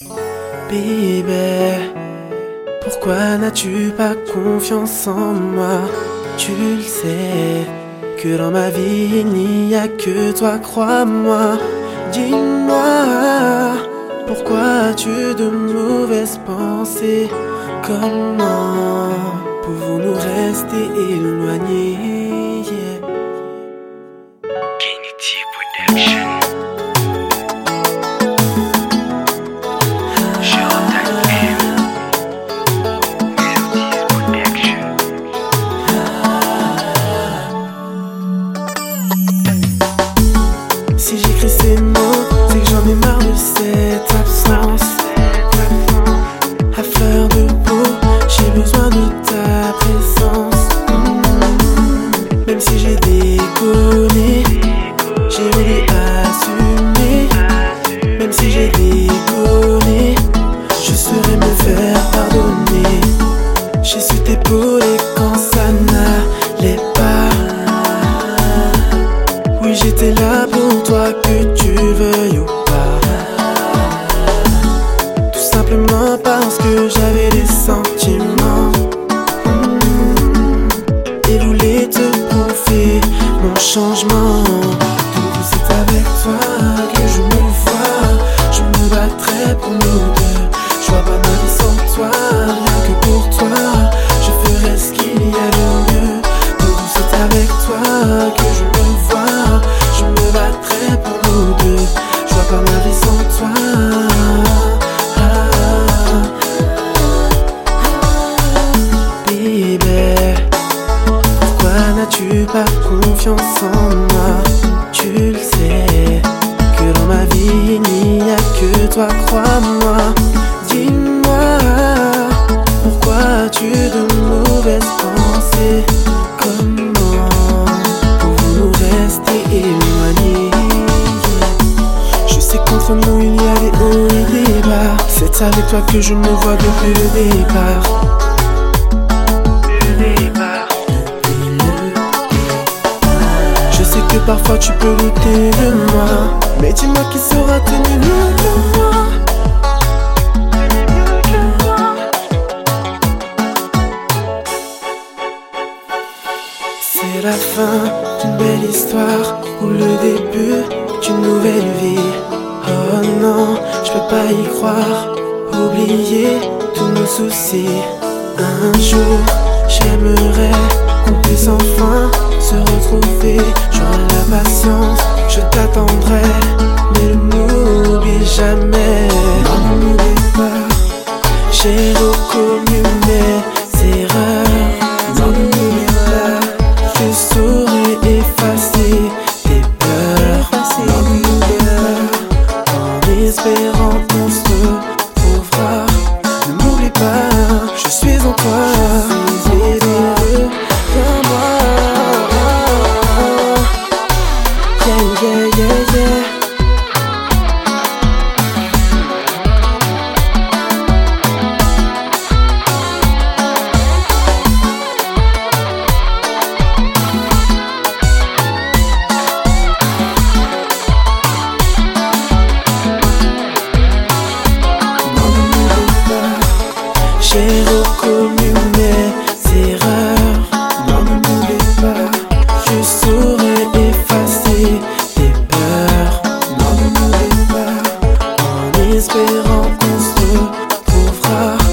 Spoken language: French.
Bébé, pourquoi n'as-tu pas confiance en moi? Tu le sais, que dans ma vie il n'y a que toi, crois-moi. Dis-moi, pourquoi as-tu de mauvaises pensées? Comment pouvons-nous rester éloignés? Kennedy Production. Si j'écris ces mots, c'est que j'en ai marre de cette absence. À fleur de peau, j'ai besoin de ta présence. Même si j'ai déconné, j'ai voulu assumer. Même si j'ai déconné, je saurais me faire pardonner. J'ai su t'épauler quand ça n'allait pas. Oui, j'étais là pour toi, que tu le veuilles ou pas. Tout simplement parce que j'avais des sentiments et voulais te prouver mon changement. C'est avec toi que je me vois. Je me battrai pour nous deux. Je vois pas ma vie sans toi, rien que pour toi. Je ferai ce qu'il y a de mieux. C'est avec toi que je me vois. Je me battrai pour nous deux. Je vois pas ma vie sans toi. Bébé, pourquoi n'as-tu pas confiance en moi? Tu le sais, que dans ma vie il n'y a que toi, crois-moi. Dis-moi, pourquoi as-tu de mauvaises pensées? Comment pouvons-nous rester éloignés? Je sais qu'entre nous il y a des hauts et des bas. C'est avec toi que je me vois depuis le départ. Je sais que parfois tu peux douter de moi, mais dis-moi qui saura tenir mieux que moi. C'est la fin d'une belle histoire ou le début d'une nouvelle vie. Oh non, je peux pas y croire. Oublier tous nos soucis. Un jour, j'aimerais qu'on puisse enfin se retrouver. J'aurai la patience, je t'attendrai, mais ne m'oublie jamais. Non, ne m'oublie pas. J'ai reconnu mes erreurs. Non, ne m'oublie pas. Je saurais effacer tes peurs. Non, ne m'oublie pas. En espérant qu'on se retrouvera. Ne m'oublie pas, je suis en toi. J'ai reconnu mes erreurs. Non, ne m'oublie pas. Je saurais effacer tes peurs. Non, ne m'oublie pas. En espérant qu'on se retrouvera.